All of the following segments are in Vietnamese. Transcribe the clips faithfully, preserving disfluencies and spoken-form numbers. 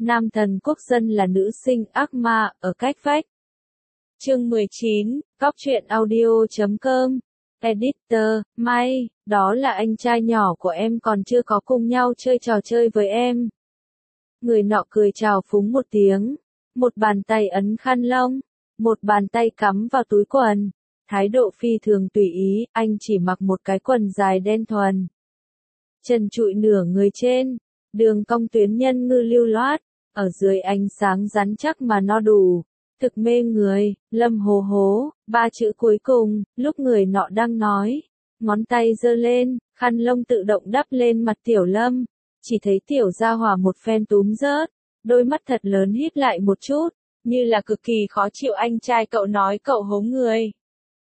Nam thần quốc dân là nữ sinh ác ma ở cách vách. Chương mười chín, Góc truyện audio chấm com. Editor, May, đó là anh trai nhỏ của em còn chưa có cùng nhau chơi trò chơi với em. Người nọ cười chào phúng một tiếng, một bàn tay ấn khăn lông, một bàn tay cắm vào túi quần, thái độ phi thường tùy ý, anh chỉ mặc một cái quần dài đen thuần. Trần trụi nửa người trên, đường cong tuyến nhân ngư lưu loát, ở dưới ánh sáng rắn chắc mà no đủ, thực mê người, Lâm hố hố, ba chữ cuối cùng, lúc người nọ đang nói, ngón tay giơ lên, khăn lông tự động đắp lên mặt Tiểu Lâm, chỉ thấy Tiểu Gia Hỏa một phen túm rớt, đôi mắt thật lớn híp lại một chút, như là cực kỳ khó chịu anh trai cậu nói cậu hố người.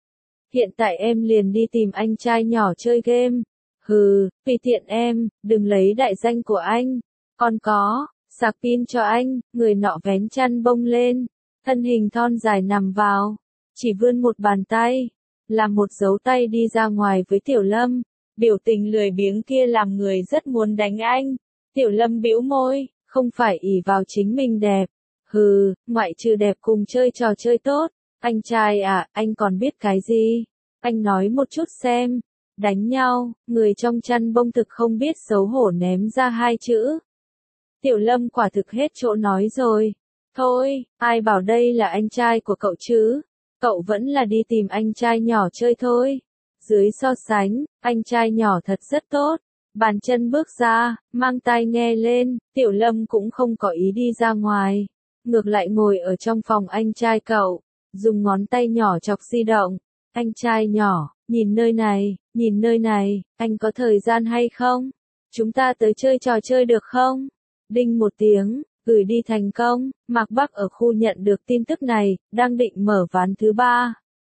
Hiện tại em liền đi tìm anh trai nhỏ chơi game. Hừ, tùy tiện em, đừng lấy đại danh của anh. Còn có, sạc pin cho anh, người nọ vén chăn bông lên, thân hình thon dài nằm vào, chỉ vươn một bàn tay, làm một dấu tay đi ra ngoài với Tiểu Lâm, biểu tình lười biếng kia làm người rất muốn đánh anh. Tiểu Lâm bĩu môi, không phải ỷ vào chính mình đẹp. Hừ, ngoại trừ đẹp cùng chơi trò chơi tốt, anh trai à, anh còn biết cái gì? Anh nói một chút xem. Đánh nhau, người trong chăn bông thực không biết xấu hổ ném ra hai chữ. Tiểu Lâm quả thực hết chỗ nói rồi. Thôi, ai bảo đây là anh trai của cậu chứ? Cậu vẫn là đi tìm anh trai nhỏ chơi thôi. Dưới so sánh, anh trai nhỏ thật rất tốt. Bàn chân bước ra, mang tai nghe lên, Tiểu Lâm cũng không có ý đi ra ngoài. Ngược lại ngồi ở trong phòng anh trai cậu, dùng ngón tay nhỏ chọc di động. Anh trai nhỏ, nhìn nơi này, nhìn nơi này, anh có thời gian hay không? Chúng ta tới chơi trò chơi được không? Đinh một tiếng, gửi đi thành công, Mạc Bắc ở khu nhận được tin tức này, đang định mở ván thứ ba.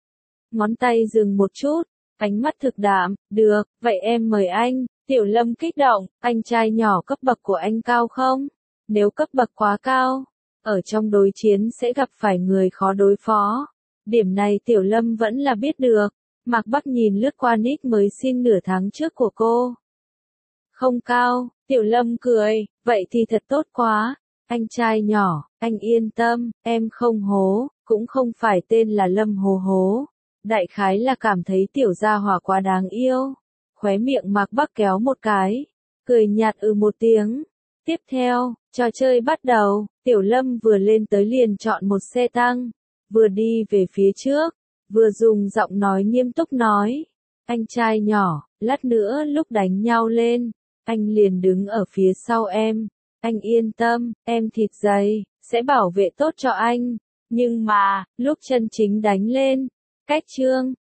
Ngón tay dừng một chút, ánh mắt thực đạm, được, vậy em mời anh. Tiểu Lâm kích động, anh trai nhỏ cấp bậc của anh cao không? Nếu cấp bậc quá cao, ở trong đối chiến sẽ gặp phải người khó đối phó. Điểm này Tiểu Lâm vẫn là biết được. Mạc Bắc nhìn lướt qua nick mới xin nửa tháng trước của cô. Không cao, Tiểu Lâm cười, vậy thì thật tốt quá. Anh trai nhỏ, anh yên tâm, em không hố, cũng không phải tên là Lâm hố hố. Đại khái là cảm thấy Tiểu Gia Hỏa quá đáng yêu. Khóe miệng Mạc Bắc kéo một cái, cười nhạt ừ một tiếng. Tiếp theo, trò chơi bắt đầu, Tiểu Lâm vừa lên tới liền chọn một xe tăng, vừa đi về phía trước, vừa dùng giọng nói nghiêm túc nói. Anh trai nhỏ, lát nữa lúc đánh nhau lên, anh liền đứng ở phía sau em. Anh yên tâm, em thịt dày, sẽ bảo vệ tốt cho anh. Nhưng mà, lúc chân chính đánh lên, cách chương,